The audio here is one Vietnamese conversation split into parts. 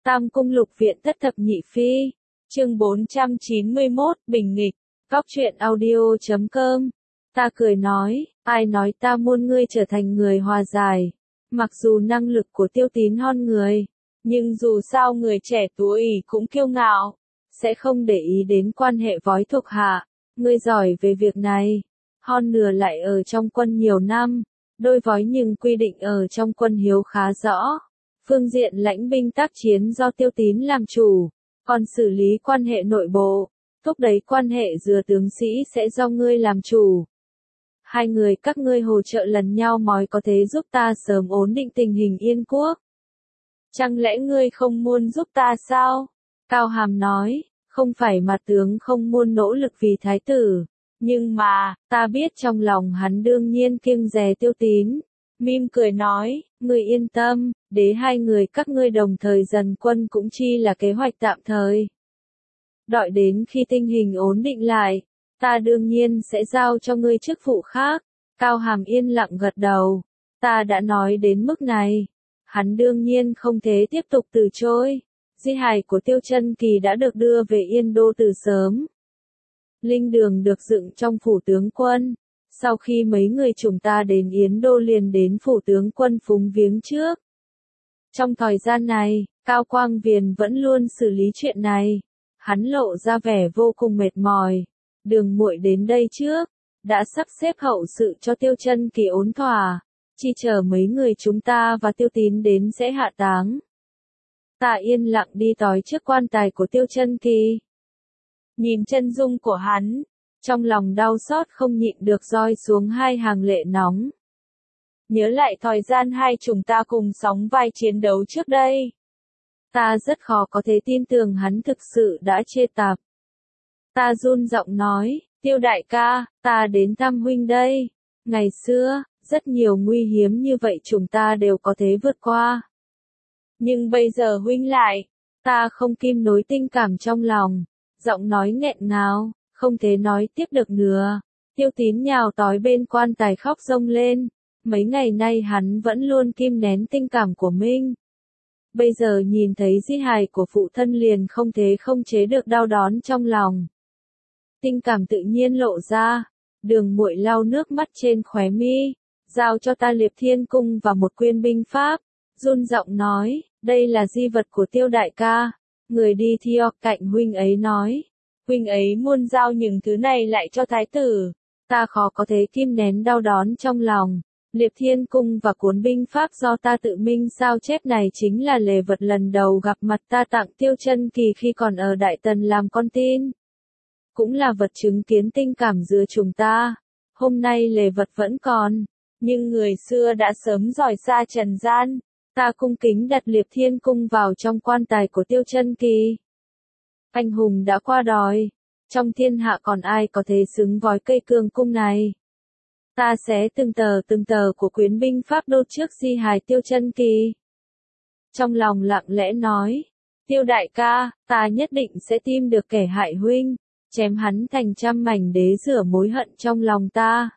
Tam Cung Lục Viện Thất Thập Nhị Phi, chương 491, Bình Nghịch, Góc truyện audio.com. Ta cười nói, ai nói ta muốn ngươi trở thành người hòa giải. Mặc dù năng lực của Tiêu Tín hơn người, nhưng dù sao người trẻ tuổi cũng kiêu ngạo, sẽ không để ý đến quan hệ vói thuộc hạ. Ngươi giỏi về việc này, hơn nửa lại ở trong quân nhiều năm, đôi vói nhưng quy định ở trong quân hiếu khá rõ. Phương diện lãnh binh tác chiến do Tiêu Tín làm chủ, còn xử lý quan hệ nội bộ, thúc đẩy quan hệ giữa tướng sĩ sẽ do ngươi làm chủ. Hai người các ngươi hỗ trợ lần nhau mới có thể giúp ta sớm ổn định tình hình Yên Quốc. Chẳng lẽ ngươi không muốn giúp ta sao? Cao Hàm nói, không phải mà tướng không muốn nỗ lực vì thái tử, nhưng mà, ta biết trong lòng hắn đương nhiên kiêng dè Tiêu Tín. Mim cười nói, ngươi yên tâm, để hai người các ngươi đồng thời dần quân cũng chi là kế hoạch tạm thời. Đợi đến khi tình hình ổn định lại, ta đương nhiên sẽ giao cho ngươi chức vụ khác. Cao Hàm yên lặng gật đầu, ta đã nói đến mức này, hắn đương nhiên không thể tiếp tục từ chối. Di hài của Tiêu Chân Kỳ đã được đưa về Yên Đô từ sớm. Linh đường được dựng trong phủ tướng quân. Sau khi mấy người chúng ta đến Yến Đô liền đến phủ tướng quân phúng viếng trước. Trong thời gian này, Cao Quang Viền vẫn luôn xử lý chuyện này. Hắn lộ ra vẻ vô cùng mệt mỏi. Đường muội đến đây trước, đã sắp xếp hậu sự cho Tiêu Chân Kỳ ổn thỏa, chỉ chờ mấy người chúng ta và Tiêu Tín đến sẽ hạ táng. Ta yên lặng đi tới trước quan tài của Tiêu Chân Kỳ. Nhìn chân dung của hắn, trong lòng đau xót không nhịn được roi xuống hai hàng lệ nóng. Nhớ lại thời gian hai chúng ta cùng sóng vai chiến đấu trước đây. Ta rất khó có thể tin tưởng hắn thực sự đã chê tạp. Ta run giọng nói, Tiêu đại ca, ta đến thăm huynh đây. Ngày xưa, rất nhiều nguy hiểm như vậy chúng ta đều có thể vượt qua. Nhưng bây giờ huynh lại, ta không kim nối tình cảm trong lòng. Giọng nói nghẹn ngào, không thể nói tiếp được nữa. Tiêu Tín nhào tới bên quan tài khóc rông lên. Mấy ngày nay hắn vẫn luôn kim nén tình cảm của mình. Bây giờ nhìn thấy di hài của phụ thân liền không thể không chế được đau đớn trong lòng. Tình cảm tự nhiên lộ ra. Đường muội lau nước mắt trên khóe mi, giao cho ta Liệp Thiên Cung và một quyển binh pháp. Run giọng nói, đây là di vật của Tiêu đại ca. Người đi theo cạnh huynh ấy nói, huynh ấy muốn giao những thứ này lại cho thái tử. Ta khó có thể kim nén đau đớn trong lòng. Liệp Thiên Cung và cuốn binh pháp do ta tự mình sao chép này chính là lễ vật lần đầu gặp mặt ta tặng Tiêu Chân Kỳ khi còn ở Đại Tần làm con tin. Cũng là vật chứng kiến tình cảm giữa chúng ta. Hôm nay lễ vật vẫn còn, nhưng người xưa đã sớm rời xa trần gian. Ta cung kính đặt Liệp Thiên Cung vào trong quan tài của Tiêu Chân Kỳ. Anh hùng đã qua đời, trong thiên hạ còn ai có thể xứng với cây cương cung này. Ta sẽ từng tờ của quyển binh pháp đốt trước di hài Tiêu Chân Kỳ. Trong lòng lặng lẽ nói, Tiêu đại ca, ta nhất định sẽ tìm được kẻ hại huynh, chém hắn thành trăm mảnh để rửa mối hận trong lòng ta.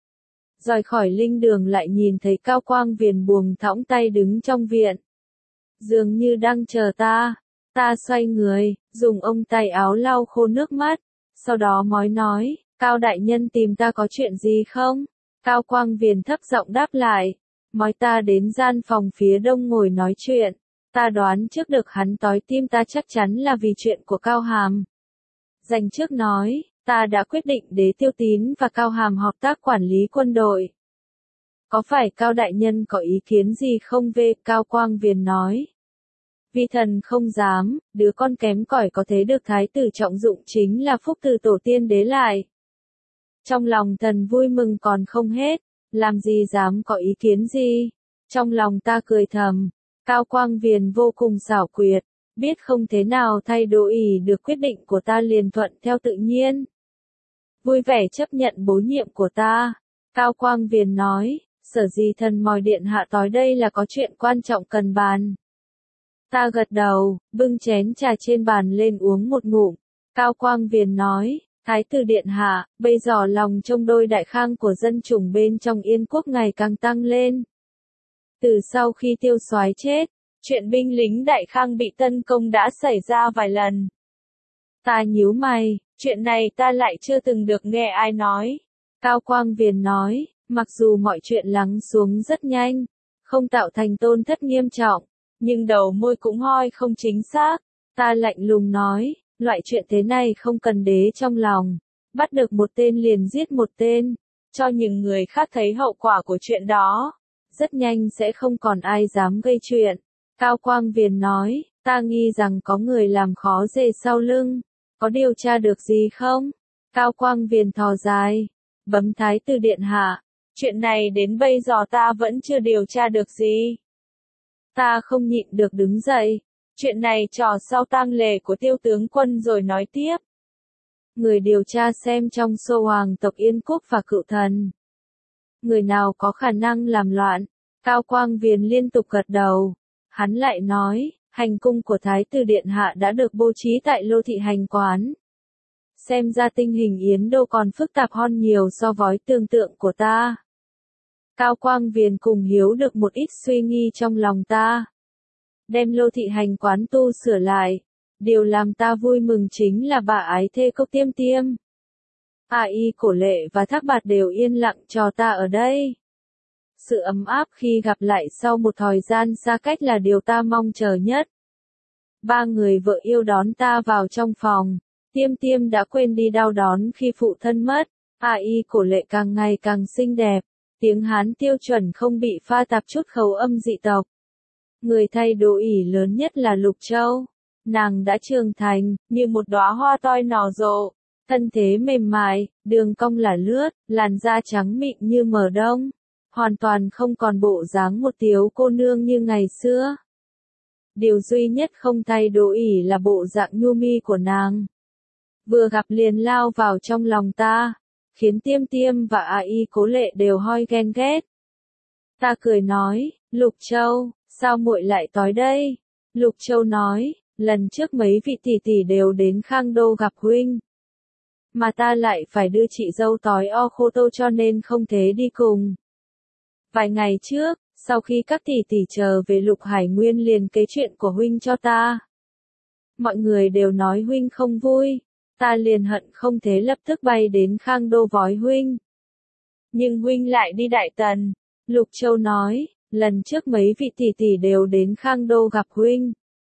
Rời khỏi linh đường lại nhìn thấy Cao Quang Viền buông thõng tay đứng trong viện. Dường như đang chờ ta. Ta xoay người, dùng ông tay áo lau khô nước mắt. Sau đó mới nói, Cao đại nhân tìm ta có chuyện gì không? Cao Quang Viền thấp giọng đáp lại. Mới ta đến gian phòng phía đông ngồi nói chuyện. Ta đoán trước được hắn tới tim ta chắc chắn là vì chuyện của Cao Hàm. Dành trước nói, ta đã quyết định để Tiêu Tín và Cao Hàm hợp tác quản lý quân đội. Có phải Cao đại nhân có ý kiến gì không về? Cao Quang Viền nói. Vi thần không dám, đứa con kém cỏi có thể được thái tử trọng dụng chính là phúc từ tổ tiên đế lại. Trong lòng thần vui mừng còn không hết, làm gì dám có ý kiến gì. Trong lòng ta cười thầm, Cao Quang Viền vô cùng xảo quyệt, biết không thế nào thay đổi được quyết định của ta liền thuận theo tự nhiên. Vui vẻ chấp nhận bổ nhiệm của ta. Cao Quang Viền nói, sở dĩ thần mời điện hạ tới đây là có chuyện quan trọng cần bàn. Ta gật đầu, bưng chén trà trên bàn lên uống một ngụm. Cao Quang Viền nói, thái tử điện hạ, bây giờ lòng trong đôi đại khang của dân chủng bên trong Yên Quốc ngày càng tăng lên. Từ sau khi Tiêu Soái chết, Chuyện binh lính Đại Khang bị tấn công đã xảy ra vài lần. Ta nhíu mày, chuyện này ta lại chưa từng được nghe ai nói. Cao Quang Viền nói, mặc dù mọi chuyện lắng xuống rất nhanh, không tạo thành tổn thất nghiêm trọng, nhưng đầu môi cũng hoi không chính xác. Ta lạnh lùng nói, loại chuyện thế này không cần đế trong lòng. Bắt được một tên liền giết một tên, cho những người khác thấy hậu quả của chuyện đó. Rất nhanh sẽ không còn ai dám gây chuyện. Cao Quang Viền nói, ta nghi rằng có người làm khó dễ sau lưng. Có điều tra được gì không? Cao Quang Viền thò dài, bấm Thái tử điện hạ. Chuyện này đến bây giờ ta vẫn chưa điều tra được gì. Ta không nhịn được đứng dậy. Chuyện này trò sau tang lễ của Tiêu tướng quân rồi nói tiếp. Người điều tra xem trong số hoàng tộc Yên Quốc và Cựu Thần, người nào có khả năng làm loạn. Cao Quang Viền liên tục gật đầu. Hắn lại nói, hành cung của Thái tử điện hạ đã được bố trí tại Lô Thị Hành Quán. Xem ra tình hình Yến Đô còn phức tạp hơn nhiều so với tưởng tượng của ta. Cao Quang Viền cùng hiểu được một ít suy nghĩ trong lòng ta. Đem Lô Thị Hành Quán tu sửa lại. Điều làm ta vui mừng chính là bà ái thê Cốc Tiêm Tiêm. Y Cổ Lệ và Thác Bạt đều yên lặng cho ta ở đây. Sự ấm áp khi gặp lại sau một thời gian xa cách là điều ta mong chờ nhất. Ba người vợ yêu đón ta vào trong phòng. Tiêm Tiêm đã quên đi đau đớn khi phụ thân mất. Y Cổ Lệ càng ngày càng xinh đẹp. Tiếng Hán tiêu chuẩn không bị pha tạp chút khẩu âm dị tộc. Người thay đồ ỷ lớn nhất là Lục Châu. Nàng đã trưởng thành, như một đóa hoa toi nở rộ. Thân thế mềm mại, đường cong là lướt, làn da trắng mịn như mờ đông. Hoàn toàn không còn bộ dáng một tiểu cô nương như ngày xưa. Điều duy nhất không thay đổi là bộ dạng nhu mi của nàng. Vừa gặp liền lao vào trong lòng ta, khiến Tiêm Tiêm và Y Cố Lệ đều hoi ghen ghét. Ta cười nói, Lục Châu, sao muội lại tới đây? Lục Châu nói, lần trước mấy vị tỷ tỷ đều đến Khang Đô gặp huynh. Mà ta lại phải đưa chị dâu tới Khô Tô cho nên không thể đi cùng. Vài ngày trước, sau khi các tỷ tỷ trở về Lục Hải Nguyên liền kể chuyện của huynh cho ta. Mọi người đều nói huynh không vui, ta liền hận không thể lập tức bay đến Khang Đô với huynh. Nhưng huynh lại đi Đại Tần. Lục Châu nói, lần trước mấy vị tỷ tỷ đều đến Khang Đô gặp huynh.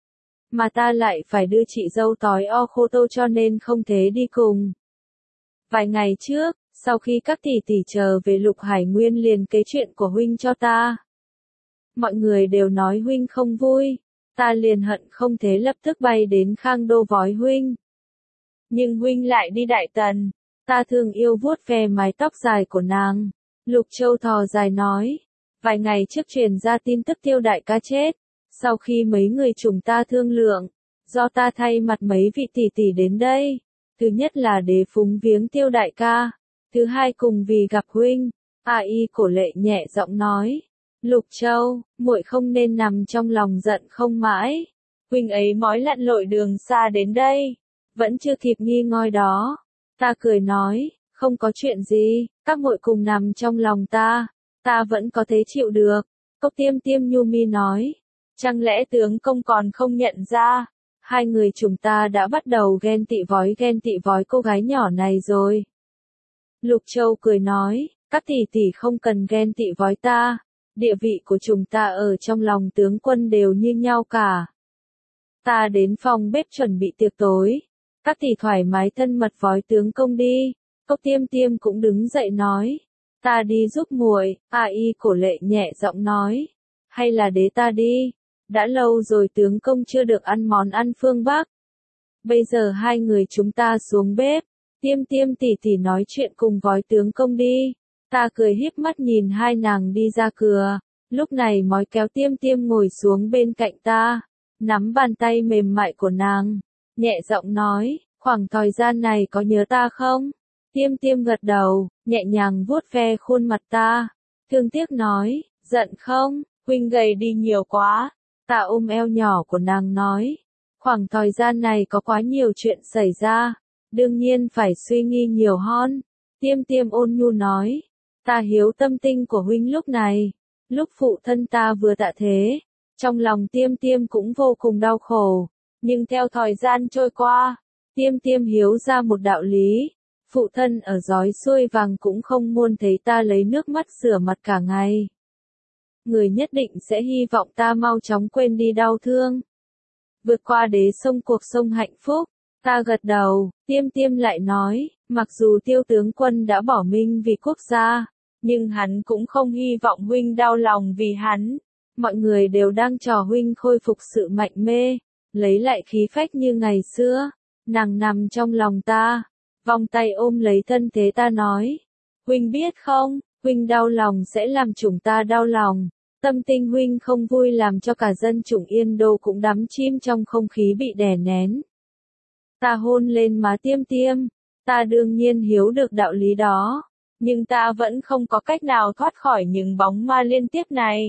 Mà ta lại phải đưa chị dâu tới Khô Tô cho nên không thể đi cùng. Vài ngày trước, sau khi các tỷ tỷ trở về Lục Hải Nguyên liền kể chuyện của huynh cho ta. Mọi người đều nói huynh không vui, ta liền hận không thể lập tức bay đến Khang Đô với huynh. Nhưng huynh lại đi Đại Tần, ta thường yêu vuốt ve mái tóc dài của nàng. Lục Châu thò dài nói, vài ngày trước truyền ra tin tức Tiêu đại ca chết, sau khi mấy người chúng ta thương lượng, do ta thay mặt mấy vị tỷ tỷ đến đây. Thứ nhất là để phúng viếng Tiêu đại ca, thứ hai cùng vì gặp huynh. Y Cổ Lệ nhẹ giọng nói, Lục Châu, muội không nên nằm trong lòng giận không mãi. Huynh ấy mói lặn lội đường xa đến đây, vẫn chưa kịp nghi ngơi đó. Ta cười nói, không có chuyện gì, các muội cùng nằm trong lòng ta vẫn có thể chịu được. Cốc Tiêm Tiêm nhu mi nói, chẳng lẽ tướng công còn không nhận ra? Hai người chúng ta đã bắt đầu ghen tị với cô gái nhỏ này rồi. Lục Châu cười nói, các tỷ tỷ không cần ghen tị với ta, địa vị của chúng ta ở trong lòng tướng quân đều như nhau cả. Ta đến phòng bếp chuẩn bị tiệc tối, các tỷ thoải mái thân mật với tướng công đi. Cốc Tiêm Tiêm cũng đứng dậy nói, ta đi giúp muội. Y Cổ Lệ nhẹ giọng nói, hay là để ta đi, đã lâu rồi tướng công chưa được ăn món ăn phương Bắc. Bây giờ hai người chúng ta xuống bếp, Tiêm Tiêm tỷ tỷ nói chuyện cùng với tướng công đi. Ta cười híp mắt nhìn hai nàng đi ra cửa, lúc này mới kéo Tiêm Tiêm ngồi xuống bên cạnh ta, nắm bàn tay mềm mại của nàng, nhẹ giọng nói, khoảng thời gian này có nhớ ta không? Tiêm Tiêm gật đầu, nhẹ nhàng vuốt ve khuôn mặt ta, thương tiếc nói, giận không, huynh gầy đi nhiều quá. Ta ôm eo nhỏ của nàng nói, khoảng thời gian này có quá nhiều chuyện xảy ra, đương nhiên phải suy nghĩ nhiều hơn. Tiêm Tiêm ôn nhu nói, ta hiếu tâm tinh của huynh lúc này, lúc phụ thân ta vừa tạ thế, Trong lòng Tiêm Tiêm cũng vô cùng đau khổ, nhưng theo thời gian trôi qua, Tiêm Tiêm hiểu ra một đạo lý, phụ thân ở giói xuôi vàng cũng không muốn thấy ta lấy nước mắt rửa mặt cả ngày. Người nhất định sẽ hy vọng ta mau chóng quên đi đau thương, vượt qua đế sông cuộc sống hạnh phúc. Ta gật đầu, Tiêm Tiêm lại nói, mặc dù Tiêu tướng quân đã bỏ mình vì quốc gia, nhưng hắn cũng không hy vọng huynh đau lòng vì hắn. Mọi người đều đang chờ huynh khôi phục sự mạnh mẽ, lấy lại khí phách như ngày xưa. Nàng nằm trong lòng ta, vòng tay ôm lấy thân thế ta nói, huynh biết không, huynh đau lòng sẽ làm chúng ta đau lòng. Tâm tình huynh không vui làm cho cả dân chủng Yên Đô cũng đắm chìm trong không khí bị đè nén. Ta hôn lên má Tiêm Tiêm, ta đương nhiên hiểu được đạo lý đó, nhưng ta vẫn không có cách nào thoát khỏi những bóng ma liên tiếp này.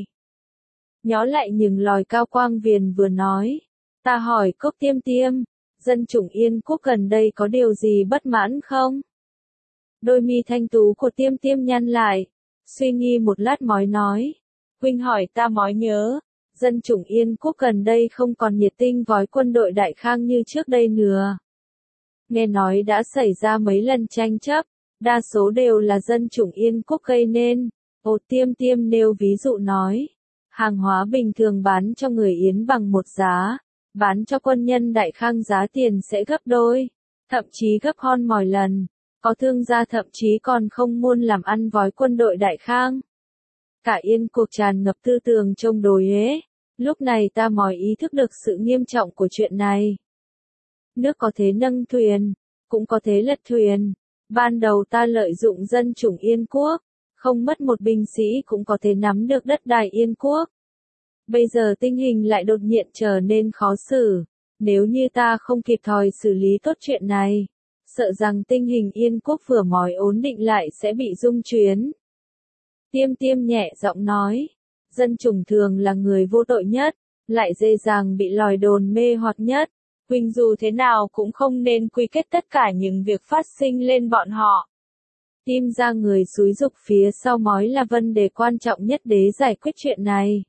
Nhớ lại những lời Cao Quang Viền vừa nói, ta hỏi Cốc Tiêm Tiêm, dân chủng Yên Quốc gần đây có điều gì bất mãn không? Đôi mi thanh tú của Tiêm Tiêm nhăn lại, suy nghĩ một lát mới nói, huynh hỏi ta mới nhớ, dân chủng Yên Quốc gần đây không còn nhiệt tình với quân đội Đại Khang như trước đây nữa. Nghe nói đã xảy ra mấy lần tranh chấp, đa số đều là dân chủng Yên Quốc gây nên. Tiêm Tiêm nêu ví dụ nói, hàng hóa bình thường bán cho người Yến bằng một giá, bán cho quân nhân Đại Khang giá tiền sẽ gấp đôi, thậm chí gấp hơn mọi lần. Có thương gia thậm chí còn không muốn làm ăn với quân đội Đại Khang. Cả Yên Quốc tràn ngập tư tưởng chống đối ấy. Lúc này ta mới ý thức được sự nghiêm trọng của chuyện này. Nước có thể nâng thuyền, cũng có thể lật thuyền. Ban đầu ta lợi dụng dân chủng Yên Quốc, không mất một binh sĩ cũng có thể nắm được đất đai Yên Quốc. Bây giờ tình hình lại đột nhiên trở nên khó xử. Nếu như ta không kịp thời xử lý tốt chuyện này, sợ rằng tình hình Yên Quốc vừa mới ổn định lại sẽ bị rung chuyển. Tiêm Tiêm nhẹ giọng nói, dân chủng thường là người vô tội nhất, lại dễ dàng bị lời đồn mê hoặc nhất. Huynh dù thế nào cũng không nên quy kết tất cả những việc phát sinh lên bọn họ. Tim ra người xúi giục phía sau mới là vấn đề quan trọng nhất để giải quyết chuyện này.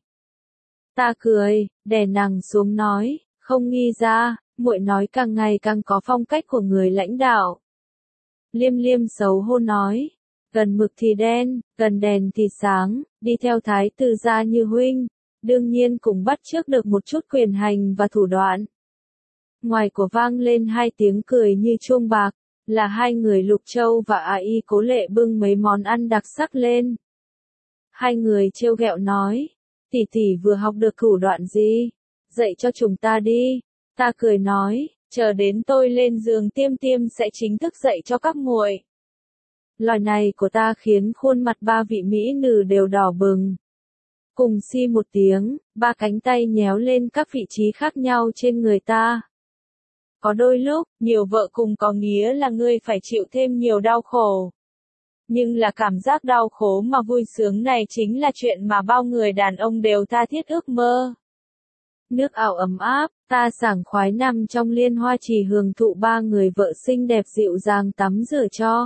Ta cười, đè nàng xuống nói, không nghi ra, muội nói càng ngày càng có phong cách của người lãnh đạo. Liêm Liêm xấu hổ nói, gần mực thì đen, gần đèn thì sáng, đi theo thái tử gia như huynh, đương nhiên cũng bắt chước được một chút quyền hành và thủ đoạn. Ngoài của vang lên hai tiếng cười như chuông bạc, là hai người Lục Châu và A.I. Cố Lệ bưng mấy món ăn đặc sắc lên. Hai người trêu ghẹo nói, tỷ tỷ vừa học được thủ đoạn gì? Dạy cho chúng ta đi. Ta cười nói, chờ đến tôi lên giường Tiêm Tiêm sẽ chính thức dạy cho các muội. Lời này của ta khiến khuôn mặt ba vị mỹ nữ đều đỏ bừng. Cùng xi một tiếng, ba cánh tay nhéo lên các vị trí khác nhau trên người ta. Có đôi lúc, nhiều vợ cùng có nghĩa là ngươi phải chịu thêm nhiều đau khổ. Nhưng là cảm giác đau khổ mà vui sướng này chính là chuyện mà bao người đàn ông đều tha thiết ước mơ. Nước ảo ấm áp, ta sảng khoái nằm trong liên hoa trì hưởng thụ ba người vợ xinh đẹp dịu dàng tắm rửa cho.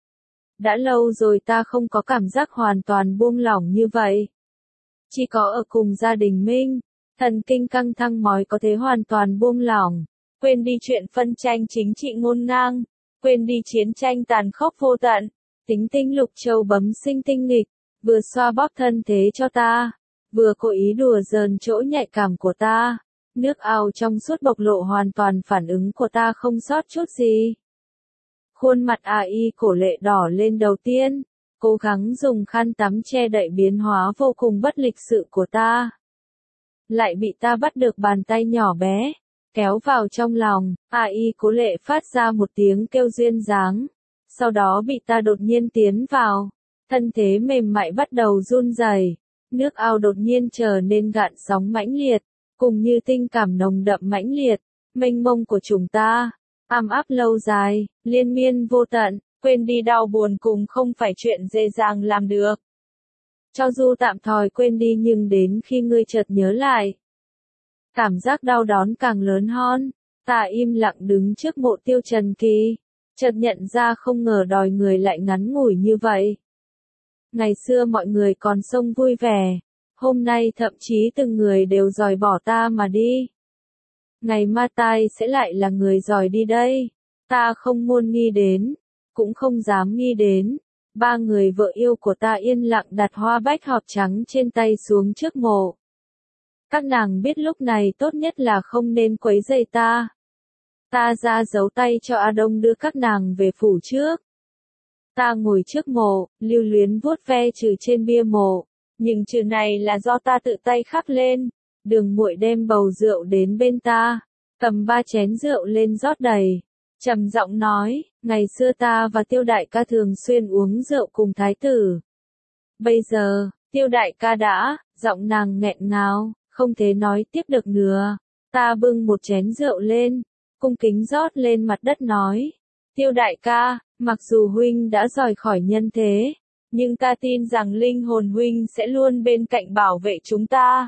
Đã lâu rồi ta không có cảm giác hoàn toàn buông lỏng như vậy. Chỉ có ở cùng gia đình mình, thần kinh căng thẳng mới có thể hoàn toàn buông lỏng. Quên đi chuyện phân tranh chính trị ngổn ngang, quên đi chiến tranh tàn khốc vô tận. Tính tinh Lục Châu bấm sinh tinh nghịch, vừa xoa bóp thân thế cho ta, vừa cố ý đùa giỡn chỗ nhạy cảm của ta. Nước ao trong suốt bộc lộ hoàn toàn phản ứng của ta không sót chút gì. Khuôn mặt A.I. Cổ Lệ đỏ lên đầu tiên, cố gắng dùng khăn tắm che đậy biến hóa vô cùng bất lịch sự của ta. Lại bị ta bắt được bàn tay nhỏ bé, kéo vào trong lòng. A.I. Cố Lệ phát ra một tiếng kêu duyên dáng, sau đó bị ta đột nhiên tiến vào, thân thế mềm mại bắt đầu run rẩy. Nước ao đột nhiên trở nên gợn sóng mãnh liệt, cùng như tình cảm nồng đậm mãnh liệt, mênh mông của chúng ta, ấm áp lâu dài, liên miên vô tận. Quên đi đau buồn cũng không phải chuyện dễ dàng làm được. Cho dù tạm thời quên đi nhưng đến khi ngươi chợt nhớ lại, cảm giác đau đớn càng lớn hơn. Ta im lặng đứng trước mộ Tiêu Trần Kỳ, chợt nhận ra không ngờ đời người lại ngắn ngủi như vậy. Ngày xưa mọi người còn sống vui vẻ, Hôm nay thậm chí từng người đều dòi bỏ ta mà đi. Ngày mai tai sẽ lại là người dòi đi đây. Ta không muốn nghĩ đến, cũng không dám nghĩ đến. Ba người vợ yêu của ta yên lặng đặt hoa bách hợp trắng trên tay xuống trước mộ. Các nàng biết lúc này tốt nhất là không nên quấy rầy ta. Ta ra giấu tay cho A Đông đưa các nàng về phủ trước. Ta ngồi trước mộ, lưu luyến vuốt ve chữ trên bia mộ. Nhưng chữ này là do ta tự tay khắc lên. Đường Muội đem bầu rượu đến bên ta, cầm 3 chén rượu lên rót đầy. Trầm giọng nói, ngày xưa ta và Tiêu đại ca thường xuyên uống rượu cùng thái tử. Bây giờ, Tiêu đại ca đã, giọng nàng nghẹn ngào, không thể nói tiếp được nữa. Ta bưng một chén rượu lên, cung kính rót lên mặt đất nói. Tiêu đại ca, mặc dù huynh đã rời khỏi nhân thế, nhưng ta tin rằng linh hồn huynh sẽ luôn bên cạnh bảo vệ chúng ta.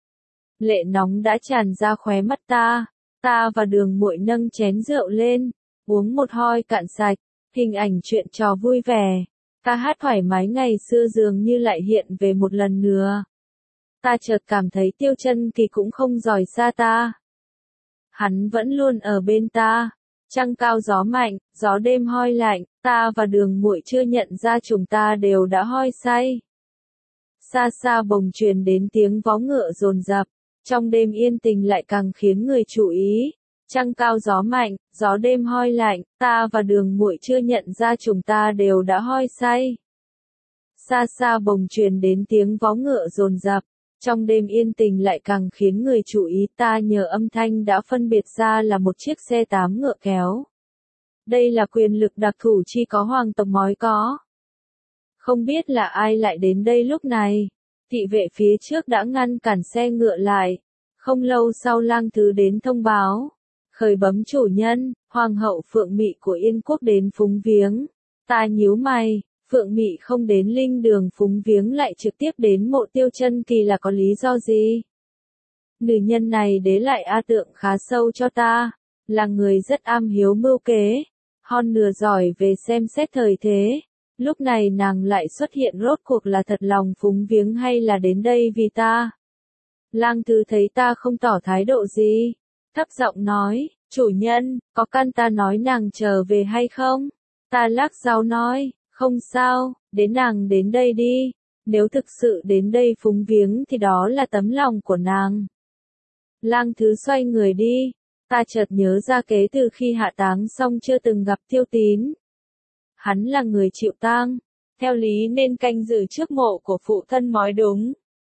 Lệ nóng đã tràn ra khóe mắt ta. Ta và Đường Muội nâng chén rượu lên, uống một hơi cạn sạch, hình ảnh chuyện trò vui vẻ, ca hát thoải mái ngày xưa dường như lại hiện về một lần nữa. Ta chợt cảm thấy Tiêu Chân Kỳ cũng không rời xa ta. Hắn vẫn luôn ở bên ta. Trăng cao gió mạnh, gió đêm hoi lạnh, ta và Đường Muội chưa nhận ra chúng ta đều đã hoi say. Xa xa bồng truyền đến tiếng vó ngựa dồn dập, trong đêm yên tình lại càng khiến người chú ý. Trăng cao gió mạnh, gió đêm hoi lạnh, ta và Đường Muội chưa nhận ra chúng ta đều đã hoi say. Xa xa bồng truyền đến tiếng vó ngựa dồn dập, trong đêm yên tình lại càng khiến người chú ý. Ta nhờ âm thanh đã phân biệt ra là một chiếc xe 8 ngựa kéo. Đây là quyền lực đặc thù chỉ có hoàng tộc mới có. Không biết là ai lại đến đây lúc này. Thị vệ phía trước đã ngăn cản xe ngựa lại. Không lâu sau Lang Thứ đến thông báo. Khởi bẩm chủ nhân, Hoàng hậu Phượng Mị của Yên Quốc đến phúng viếng. Ta nhíu mày, Phượng Mị không đến linh đường phúng viếng lại trực tiếp đến mộ Tiêu Chân Kỳ là có lý do gì? Nữ nhân này để lại ấn tượng khá sâu cho ta, là người rất am hiếu mưu kế, hơn nửa giỏi về xem xét thời thế. Lúc này nàng lại xuất hiện rốt cuộc là thật lòng phúng viếng hay là đến đây vì ta? Lang Thứ thấy ta không tỏ thái độ gì, thấp giọng nói, chủ nhân, có căn ta nói nàng trở về hay không? Ta lắc đầu nói, không sao, đến nàng đến đây đi, nếu thực sự đến đây phúng viếng thì đó là tấm lòng của nàng. Lang Thứ xoay người đi, ta chợt nhớ ra kể từ khi hạ táng xong chưa từng gặp Tiêu Tín. Hắn là người chịu tang, theo lý nên canh giữ trước mộ của phụ thân mới đúng.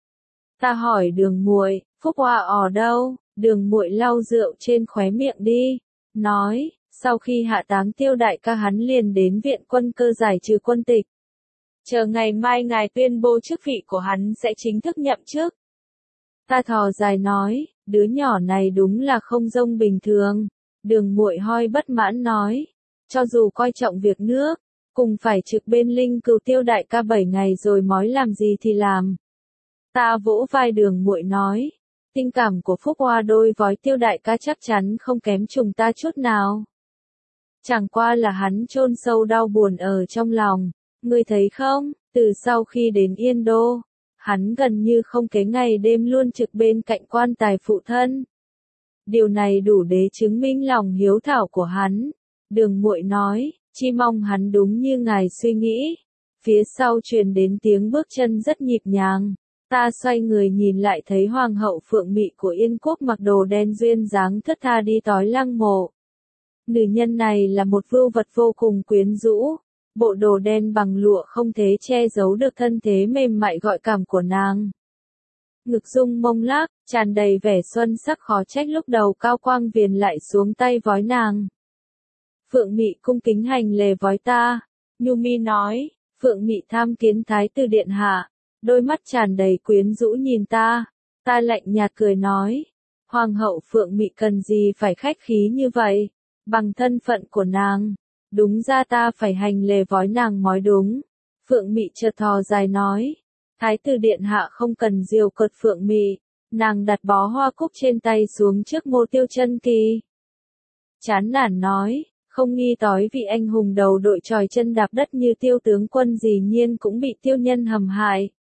Ta hỏi Đường Muội, Phúc Hoa ở đâu? Đường Muội lau rượu trên khóe miệng đi, nói, sau khi hạ táng Tiêu đại ca hắn liền đến viện quân cơ giải trừ quân tịch. Chờ ngày mai ngài tuyên bố chức vị của hắn sẽ chính thức nhậm chức. Ta thò dài nói, đứa nhỏ này đúng là không dông bình thường. Đường Muội hơi bất mãn nói, cho dù coi trọng việc nước, cùng phải trực bên linh cữu Tiêu đại ca 7 ngày rồi mới làm gì thì làm. Ta vỗ vai Đường Muội nói, tình cảm của Phúc Hoa đối với Tiêu đại ca chắc chắn không kém chúng ta chút nào. Chẳng qua là hắn chôn sâu đau buồn ở trong lòng. Ngươi thấy không, từ sau khi đến Yên Đô, hắn gần như không kể ngày đêm luôn trực bên cạnh quan tài phụ thân. Điều này đủ để chứng minh lòng hiếu thảo của hắn. Đường Muội nói, chỉ mong hắn đúng như ngài suy nghĩ. Phía sau truyền đến tiếng bước chân rất nhịp nhàng. Ta xoay người nhìn lại thấy Hoàng hậu Phượng Mị của Yên Quốc mặc đồ đen duyên dáng thướt tha đi tới lăng mộ. Nữ nhân này là một vưu vật vô cùng quyến rũ. Bộ đồ đen bằng lụa không thể che giấu được thân thế mềm mại gợi cảm của nàng. Ngực rung mông lác, tràn đầy vẻ xuân sắc khó trách lúc đầu Cao Quang Viền lại xuống tay với nàng. Phượng Mị cung kính hành lễ với ta. Nhu Mi nói, Phượng Mị tham kiến Thái tử điện hạ. Đôi mắt tràn đầy quyến rũ nhìn ta. Ta lạnh nhạt cười nói, Hoàng hậu Phượng Mị cần gì phải khách khí như vậy, bằng thân phận của nàng. Đúng ra ta phải hành lễ với nàng mới đúng. Phượng Mị chợt thò dài nói, Thái tử điện hạ không cần diều cợt Phượng Mị. Nàng đặt bó hoa cúc trên tay xuống trước mộ Tiêu Chân Kỳ. Chán nản nói, không nghi tới vị anh hùng đầu đội chòi chân đạp đất như Tiêu tướng quân dĩ nhiên cũng bị tiêu nhân hầm hại.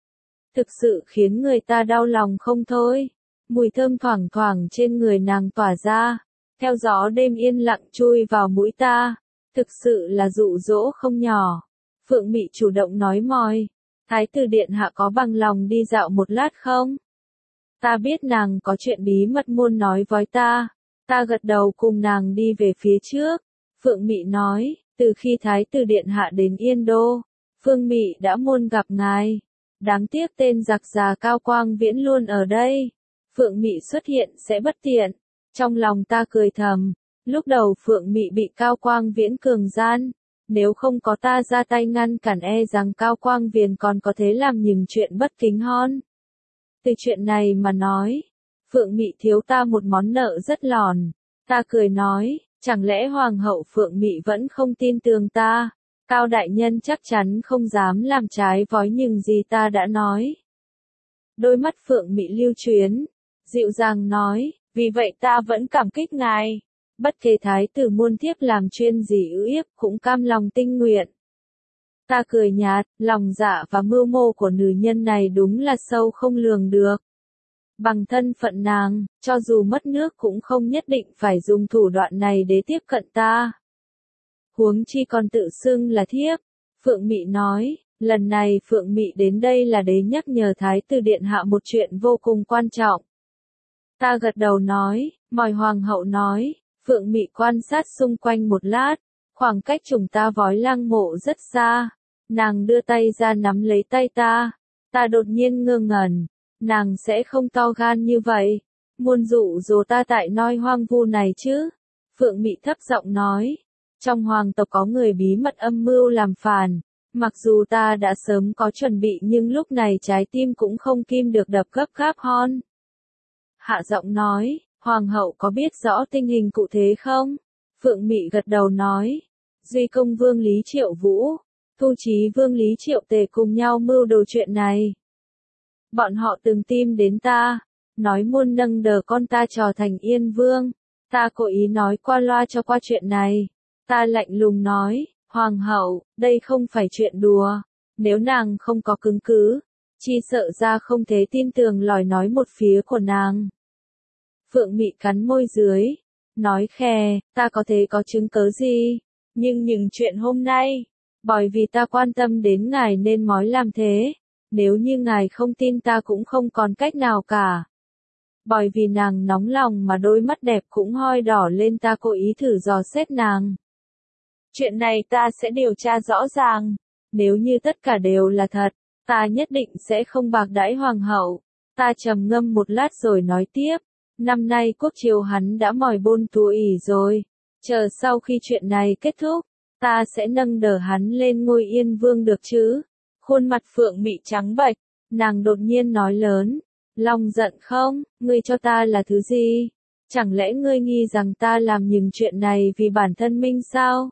thực sự khiến người ta đau lòng không thôi. Mùi thơm thoảng thoảng trên người nàng tỏa ra, theo gió đêm yên lặng chui vào mũi ta, thực sự là dụ dỗ không nhỏ. Phượng Mị chủ động nói mỏi, Thái tử điện hạ có bằng lòng đi dạo một lát không? Ta biết nàng có chuyện bí mật muốn nói với ta. Ta gật đầu cùng nàng đi về phía trước. Phượng Mị nói, từ khi Thái tử điện hạ đến Yên Đô, Phương Mị đã muốn gặp ngài. Đáng tiếc tên giặc già Cao Quang Viễn luôn ở đây. Phượng Mị xuất hiện sẽ bất tiện. Trong lòng ta cười thầm, lúc đầu Phượng Mị bị Cao Quang Viễn cường gian. Nếu không có ta ra tay ngăn cản rằng Cao Quang Viễn còn có thể làm những chuyện bất kính hơn. Từ chuyện này mà nói, Phượng Mị thiếu ta một món nợ rất lòn. Ta cười nói, chẳng lẽ Hoàng hậu Phượng Mị vẫn không tin tưởng ta? Cao đại nhân chắc chắn không dám làm trái với những gì ta đã nói. Đôi mắt Phượng Mị lưu chuyển, dịu dàng nói, vì vậy ta vẫn cảm kích ngài. Bất kể thái tử muôn thiếp làm chuyên gì ưu yếp cũng cam lòng tinh nguyện. Ta cười nhạt, lòng dạ và mưu mô của nữ nhân này đúng là sâu không lường được. Bằng thân phận nàng, cho dù mất nước cũng không nhất định phải dùng thủ đoạn này để tiếp cận ta. Huống chi còn tự xưng là thiếp. Phượng Mị nói, lần này Phượng Mị đến đây là để nhắc nhở Thái tử điện hạ một chuyện vô cùng quan trọng. Ta gật đầu nói, mời Hoàng hậu nói. Phượng Mị quan sát xung quanh một lát, khoảng cách chúng ta với lăng mộ rất xa. Nàng đưa tay ra nắm lấy tay ta. Ta đột nhiên ngơ ngẩn, nàng sẽ không to gan như vậy. Muốn dụ dỗ ta tại nơi hoang vu này chứ? Phượng Mị thấp giọng nói, trong hoàng tộc có người bí mật âm mưu làm phản. Mặc dù ta đã sớm có chuẩn bị nhưng lúc này trái tim cũng không kim được đập gấp gáp hơn. Hạ giọng nói, Hoàng hậu có biết rõ tình hình cụ thể không? Phượng Mị gật đầu nói, Duy Công Vương Lý Triệu Vũ, Thu Chí Vương Lý Triệu Tề cùng nhau mưu đồ chuyện này. Bọn họ từng tìm đến ta, nói muốn nâng đỡ con ta trở thành Yên Vương. Ta cố ý nói qua loa cho qua chuyện này. Ta lạnh lùng nói, Hoàng hậu, đây không phải chuyện đùa. Nếu nàng không có chứng cứ, chi sợ ra không thể tin tưởng lời nói một phía của nàng. Phượng Mị cắn môi dưới, nói khè, ta có thể có chứng cứ gì, nhưng những chuyện hôm nay, bởi vì ta quan tâm đến ngài nên mới làm thế, nếu như ngài không tin ta cũng không còn cách nào cả. Bởi vì nàng nóng lòng mà đôi mắt đẹp cũng hơi đỏ lên, ta cố ý thử dò xét nàng. Chuyện này ta sẽ điều tra rõ ràng, nếu như tất cả đều là thật, ta nhất định sẽ không bạc đãi Hoàng hậu. Ta trầm ngâm một lát rồi nói tiếp. Năm nay quốc triều hắn đã mỏi bôn tuổi rồi. Chờ sau khi chuyện này kết thúc, ta sẽ nâng đỡ hắn lên ngôi Yên Vương được chứ? Khuôn mặt Phượng Mị trắng bệch, nàng đột nhiên nói lớn. Lòng giận không? Ngươi cho ta là thứ gì? Chẳng lẽ ngươi nghi rằng ta làm những chuyện này vì bản thân mình sao?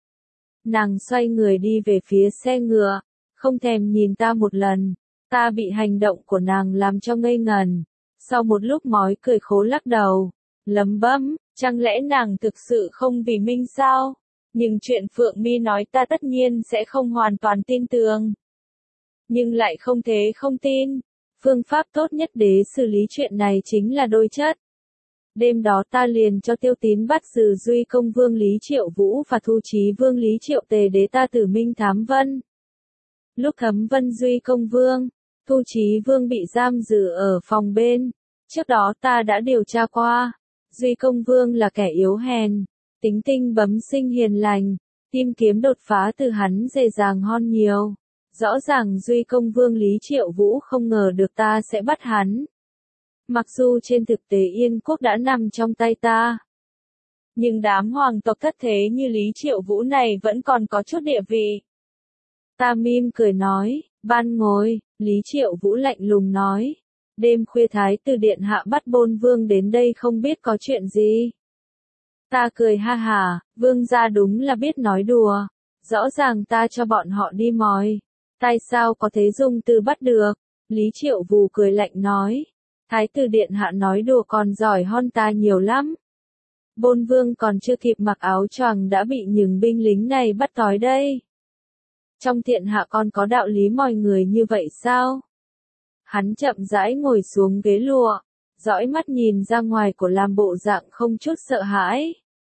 Nàng xoay người đi về phía xe ngựa, không thèm nhìn ta một lần. Ta bị hành động của nàng làm cho ngây ngần. Sau một lúc mói cười khổ lắc đầu, lẩm bẩm, chẳng lẽ nàng thực sự không vì mình sao? Nhưng chuyện Phượng Mi nói ta tất nhiên sẽ không hoàn toàn tin tưởng. Nhưng lại không thể không tin. Phương pháp tốt nhất để xử lý chuyện này chính là đối chất. Đêm đó ta liền cho Tiêu Tín bắt giữ Duy Công Vương Lý Triệu Vũ và Thu Chí Vương Lý Triệu Tề để ta tử minh thám vân. Lúc thẩm vấn Duy Công Vương, Thu Chí Vương bị giam giữ ở phòng bên. Trước đó ta đã điều tra qua. Duy Công Vương là kẻ yếu hèn, tính tình bẩm sinh hiền lành, tìm kiếm đột phá từ hắn dễ dàng hơn nhiều. Rõ ràng Duy Công Vương Lý Triệu Vũ không ngờ được ta sẽ bắt hắn. Mặc dù trên thực tế Yên quốc đã nằm trong tay ta, nhưng đám hoàng tộc thất thế như Lý Triệu Vũ này vẫn còn có chút địa vị. Ta mỉm cười nói, ban ngồi. Lý Triệu Vũ lạnh lùng nói, đêm khuya Thái tử điện hạ bắt Bôn Vương đến đây không biết có chuyện gì. Ta cười ha hả, Vương gia đúng là biết nói đùa. Rõ ràng ta cho bọn họ đi mồi, tại sao có thể dùng từ bắt được? Lý Triệu Vũ cười lạnh nói, Thái tử điện hạ nói đùa còn giỏi hơn ta nhiều lắm. Bôn Vương còn chưa kịp mặc áo choàng đã bị những binh lính này bắt tới đây. Trong thiên hạ còn có đạo lý mọi người như vậy sao? Hắn chậm rãi ngồi xuống ghế lụa, dõi mắt nhìn ra ngoài của làm bộ dạng không chút sợ hãi.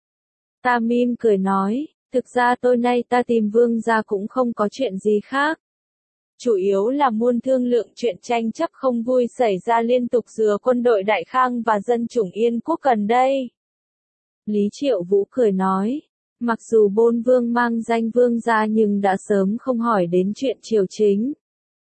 Ta mỉm cười nói, thực ra tối nay ta tìm Vương gia cũng không có chuyện gì khác. Chủ yếu là muốn thương lượng chuyện tranh chấp không vui xảy ra liên tục giữa quân đội Đại Khang và dân chủng Yên Quốc gần đây. Lý Triệu Vũ cười nói, mặc dù Bôn Vương mang danh Vương gia nhưng đã sớm không hỏi đến chuyện triều chính.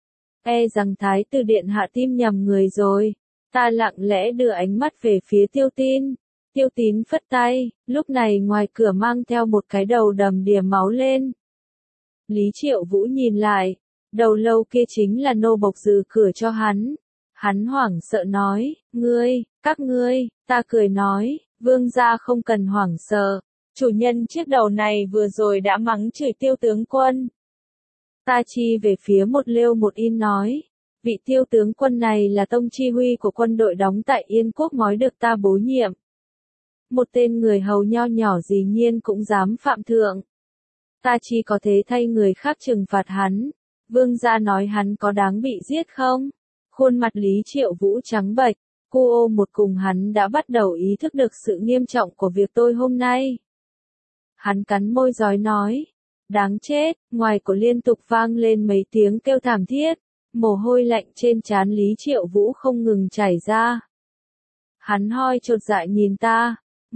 E rằng Thái tử Điện hạ tim nhầm người rồi. Ta lặng lẽ đưa ánh mắt về phía Tiêu Tín. Tiêu Tín phất tay, lúc này ngoài cửa mang theo một cái đầu đầm đìa máu lên. Lý Triệu Vũ nhìn lại, đầu lâu kia chính là nô bộc giữ cửa cho hắn. Hắn hoảng sợ nói, các ngươi, ta cười nói, Vương gia không cần hoảng sợ. Chủ nhân chiếc đầu này vừa rồi đã mắng chửi Tiêu tướng quân. Ta chi về phía một Liêu một In nói, vị Tiêu tướng quân này là tông chi huy của quân đội đóng tại Yên Quốc ngói được ta bố nhiệm. Một tên người hầu nho nhỏ dĩ nhiên cũng dám phạm thượng. Ta chi có thể thay người khác trừng phạt hắn. Vương gia nói hắn có đáng bị giết không? Khuôn mặt Lý Triệu Vũ trắng bệch, cu ô một cùng hắn đã bắt đầu ý thức được sự nghiêm trọng của việc tôi hôm nay. Hắn cắn môi rói nói, đáng chết, ngoài cổ liên tục vang lên mấy tiếng kêu thảm thiết, mồ hôi lạnh trên trán Lý Triệu Vũ không ngừng chảy ra. Hắn hoi chột dạ nhìn ta,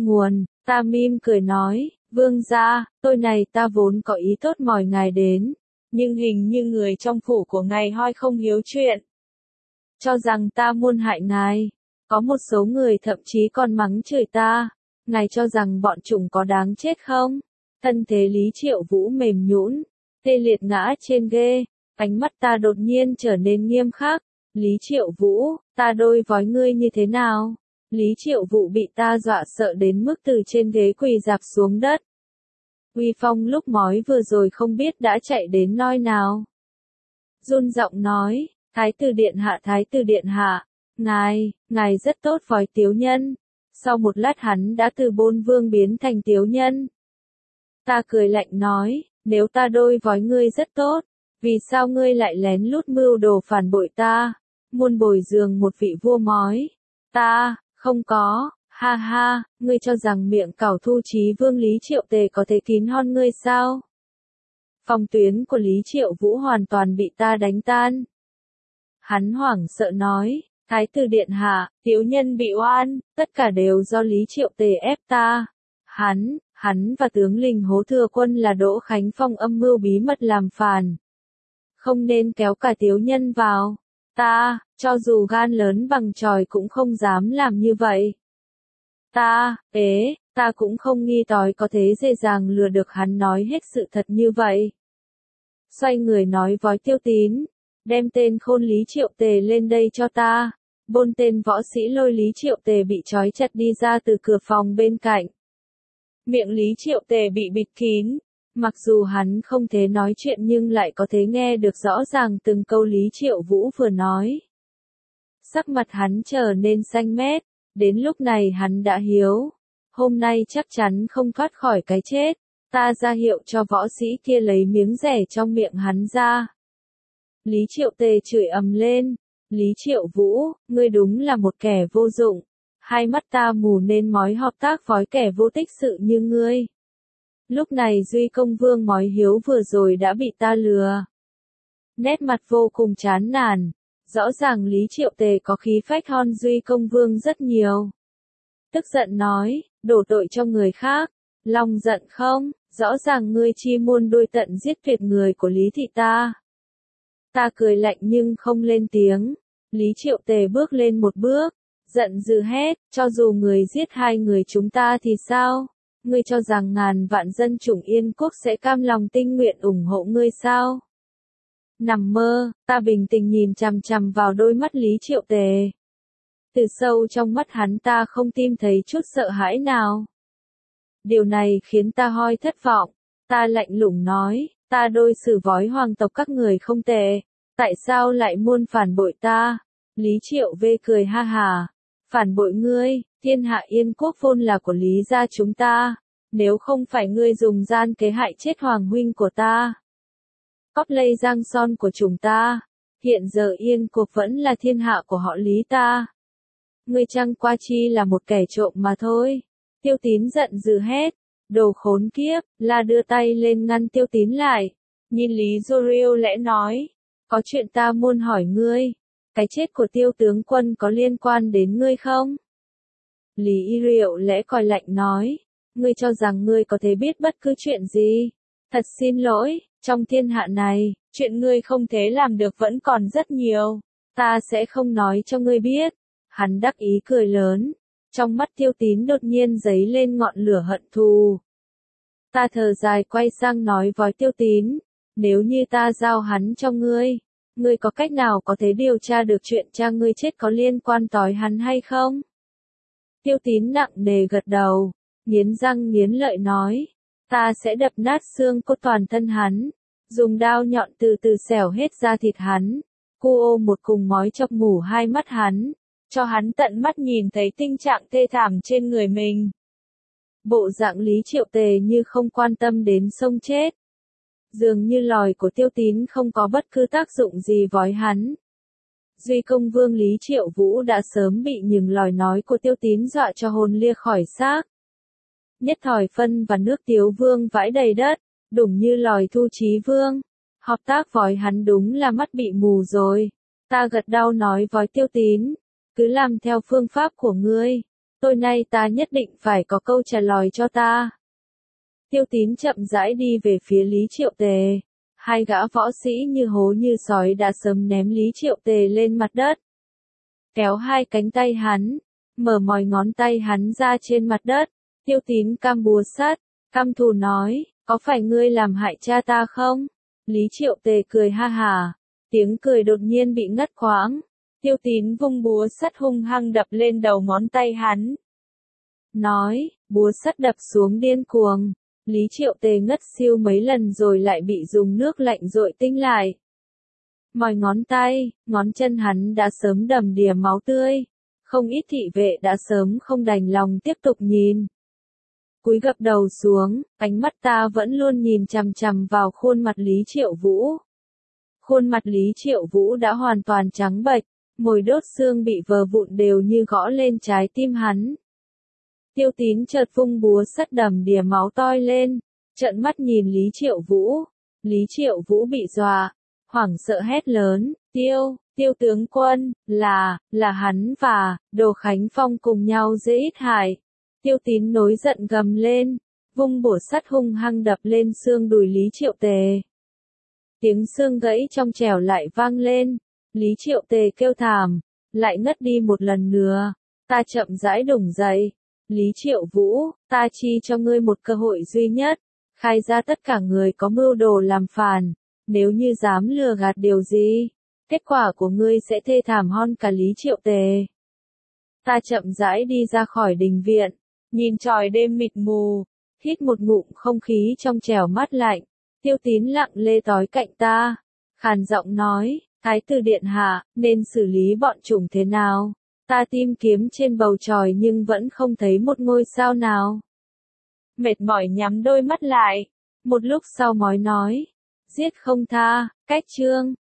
ta mỉm cười nói, Vương gia, tôi này ta vốn có ý tốt mời ngài đến, nhưng hình như người trong phủ của ngài hoi không hiếu chuyện. Cho rằng ta muốn hại ngài, có một số người thậm chí còn mắng chửi ta, ngài cho rằng bọn chúng có đáng chết không? Thân thế Lý Triệu Vũ mềm nhũn, tê liệt ngã trên ghế, ánh mắt ta đột nhiên trở nên nghiêm khắc. Lý Triệu Vũ, ta đôi vói ngươi như thế nào? Lý Triệu Vũ bị ta dọa sợ đến mức từ trên ghế quỳ rạp xuống đất. Uy phong lúc mói vừa rồi không biết đã chạy đến nơi nào. Run giọng nói, Thái tử điện hạ, ngài rất tốt vói tiếu nhân. Sau một lát hắn đã từ Bôn Vương biến thành tiếu nhân. Ta cười lạnh nói, nếu ta đôi vói ngươi rất tốt, vì sao ngươi lại lén lút mưu đồ phản bội ta, muốn bồi dưỡng một vị vua mói? Ta, không có, ha ha, ngươi cho rằng miệng cẩu Thu Chí Vương Lý Triệu Tề có thể kín hon ngươi sao? Phòng tuyến của Lý Triệu Vũ hoàn toàn bị ta đánh tan. Hắn hoảng sợ nói, Thái tử điện hạ, tiếu nhân bị oan, tất cả đều do Lý Triệu Tề ép ta. Hắn và tướng lĩnh Hố Thừa Quân là Đỗ Khánh Phong âm mưu bí mật làm phản. Không nên kéo cả tiếu nhân vào. Ta, cho dù gan lớn bằng tròi cũng không dám làm như vậy. Ta cũng không nghi tối có thế dễ dàng lừa được hắn nói hết sự thật như vậy. Xoay người nói với Tiêu Tín, đem tên khôn Lý Triệu Tề lên đây cho ta. Bôn tên võ sĩ lôi Lý Triệu Tề bị trói chặt đi ra từ cửa phòng bên cạnh. Miệng Lý Triệu Tề bị bịt kín, mặc dù hắn không thể nói chuyện nhưng lại có thể nghe được rõ ràng từng câu Lý Triệu Vũ vừa nói. Sắc mặt hắn trở nên xanh mét, đến lúc này hắn đã hiếu. Hôm nay chắc chắn không thoát khỏi cái chết, ta ra hiệu cho võ sĩ kia lấy miếng rẻ trong miệng hắn ra. Lý Triệu Tề chửi ầm lên, Lý Triệu Vũ, ngươi đúng là một kẻ vô dụng. Hai mắt ta mù nên mói hợp tác với kẻ vô tích sự như ngươi. Lúc này Duy Công Vương mói hiếu vừa rồi đã bị ta lừa. Nét mặt vô cùng chán nản. Rõ ràng Lý Triệu Tề có khí phách hơn Duy Công Vương rất nhiều. Tức giận nói, đổ tội cho người khác. Lòng giận không, rõ ràng ngươi chi muốn đuôi tận giết tuyệt người của Lý thị ta. Ta cười lạnh nhưng không lên tiếng. Lý Triệu Tề bước lên một bước. Giận dữ hét, cho dù người giết hai người chúng ta thì sao? Ngươi cho rằng ngàn vạn dân chủng Yên Quốc sẽ cam lòng tinh nguyện ủng hộ ngươi sao? Nằm mơ, ta bình tĩnh nhìn chằm chằm vào đôi mắt Lý Triệu Tề. Từ sâu trong mắt hắn ta không tìm thấy chút sợ hãi nào. Điều này khiến ta hơi thất vọng. Ta lạnh lùng nói, ta đối xử với hoàng tộc các người không tệ. Tại sao lại muốn phản bội ta? Lý Triệu Vê cười ha hà. Phản bội ngươi, thiên hạ Yên Quốc vốn là của Lý gia chúng ta. Nếu không phải ngươi dùng gian kế hại chết hoàng huynh của ta, cóp lây giang son của chúng ta, Hiện giờ Yên Quốc vẫn là thiên hạ của họ Lý ta. Ngươi chẳng qua chi là một kẻ trộm mà thôi. Tiêu Tín giận dữ hét. Đồ khốn kiếp, La đưa tay lên ngăn Tiêu Tín lại. Nhìn Lý Do Riêu lẽ nói. Có chuyện ta muốn hỏi ngươi. Cái chết của Tiêu tướng quân có liên quan đến ngươi không? Lý Diệu lẽ coi lạnh nói. Ngươi cho rằng ngươi có thể biết bất cứ chuyện gì? Thật xin lỗi, trong thiên hạ này, chuyện ngươi không thể làm được vẫn còn rất nhiều. Ta sẽ không nói cho ngươi biết. Hắn đắc ý cười lớn. Trong mắt Tiêu Tín đột nhiên dấy lên ngọn lửa hận thù. Ta thở dài quay sang nói với Tiêu Tín. Nếu như ta giao hắn cho ngươi, ngươi có cách nào có thể điều tra được chuyện cha ngươi chết có liên quan tới hắn hay không? Tiêu Tín nặng nề gật đầu, nghiến răng nghiến lợi nói. Ta sẽ đập nát xương cốt toàn thân hắn, dùng đao nhọn từ từ xẻo hết da thịt hắn, cu ô một cùng mói chọc mù hai mắt hắn, cho hắn tận mắt nhìn thấy tình trạng thê thảm trên người mình. Bộ dạng Lý Triệu Tề như không quan tâm đến sống chết. Dường như lời của Tiêu Tín không có bất cứ tác dụng gì với hắn. Duy Công Vương Lý Triệu Vũ đã sớm bị những lời nói của Tiêu Tín dọa cho hồn lia khỏi xác. Nhất thời phân và nước Tiếu Vương vãi đầy đất, đúng như lời Thu Chí Vương. Hợp tác với hắn đúng là mắt bị mù rồi. Ta gật đầu nói với Tiêu Tín, cứ làm theo phương pháp của ngươi. Tối nay ta nhất định phải có câu trả lời cho ta. Tiêu Tín chậm rãi đi về phía Lý Triệu Tề. Hai gã võ sĩ như hố như sói đã sớm ném Lý Triệu Tề lên mặt đất. Kéo hai cánh tay hắn, mở mỏi ngón tay hắn ra trên mặt đất. Tiêu Tín cam búa sắt, căm thù nói, có phải ngươi làm hại cha ta không? Lý Triệu Tề cười ha hả, tiếng cười đột nhiên bị ngắt quãng. Tiêu Tín vung búa sắt hung hăng đập lên đầu ngón tay hắn. Nói, búa sắt đập xuống điên cuồng. Lý Triệu Tề ngất siêu mấy lần rồi lại bị dùng nước lạnh dội tinh lại. Mỏi ngón tay, ngón chân hắn đã sớm đầm đìa máu tươi. Không ít thị vệ đã sớm không đành lòng tiếp tục nhìn. Cúi gập đầu xuống, ánh mắt ta vẫn luôn nhìn chằm chằm vào khuôn mặt Lý Triệu Vũ. Khuôn mặt Lý Triệu Vũ đã hoàn toàn trắng bệch, mồi đốt xương bị vờ vụn đều như gõ lên trái tim hắn. Tiêu Tín chợt vung búa sắt đầm đìa máu toi lên, trợn mắt nhìn Lý Triệu Vũ. Lý Triệu Vũ bị dọa, hoảng sợ hét lớn, Tiêu tướng quân, là hắn và Đồ Khánh Phong cùng nhau dễ ít hại. Tiêu Tín nổi giận gầm lên, vung búa sắt hung hăng đập lên xương đùi Lý Triệu Tề. Tiếng xương gãy trong trẻo lại vang lên, Lý Triệu Tề kêu thảm, lại ngất đi một lần nữa. Ta chậm rãi đủng dậy. Lý Triệu Vũ, ta chi cho ngươi một cơ hội duy nhất, khai ra tất cả người có mưu đồ làm phản, nếu như dám lừa gạt điều gì, kết quả của ngươi sẽ thê thảm hơn cả Lý Triệu Tề. Ta chậm rãi đi ra khỏi đình viện, nhìn trời đêm mịt mù, hít một ngụm không khí trong trẻo mát lạnh. Tiêu Tín lặng lê tối cạnh ta, khàn giọng nói, Thái tử điện hạ, nên xử lý bọn chúng thế nào? Ta tìm kiếm trên bầu trời nhưng vẫn không thấy một ngôi sao nào. Mệt mỏi nhắm đôi mắt lại, một lúc sau mới nói, giết không tha, cách chương.